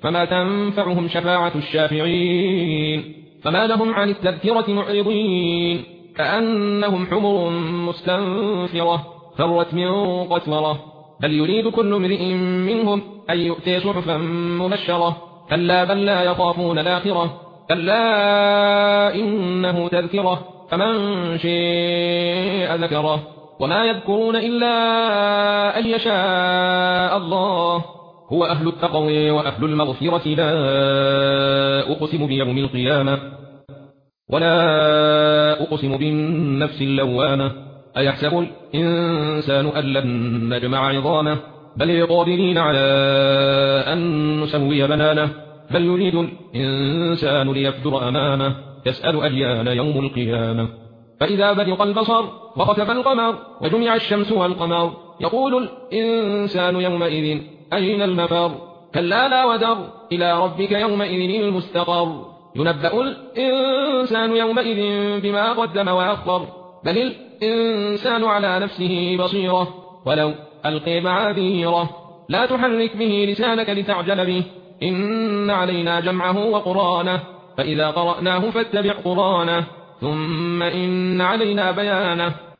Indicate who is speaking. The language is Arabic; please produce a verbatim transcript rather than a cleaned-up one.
Speaker 1: فما تنفعهم شفاعة الشافعين فما لهم عن التذكرة معرضين كأنهم حمر مستنفرة فرت من قسورة بل يريد كل امرئ منهم أن يؤتي صحفا منشرة كلا بل لا يخافون الآخرة كلا إنه تذكرة فمن شاء ذكره وما يذكرون إلا أن يشاء الله هو أهل التقوى وأهل المغفرة لا أقسم بيوم القيامة ولا أقسم بالنفس اللوامة أيحسب الإنسان أن لن نجمع عظامه بل قادرين على أن نسوي بنانه بل يريد الإنسان ليفجر أمامه يسأل أيان يوم القيامة فإذا برق البصر وخسف القمر وجمع الشمس والقمر يقول الإنسان يومئذ أين المفر كلا لا وزر إلى ربك يومئذ المستقر ينبأ الإنسان يومئذ بما قدم وأخر بل الإنسان على نفسه بصيرة ولو ألقي معاذيره لا تحرك به لسانك لتعجل به إن علينا جمعه وقرانه فإذا قرأناه فاتبع قرانه ثم إن علينا بيانه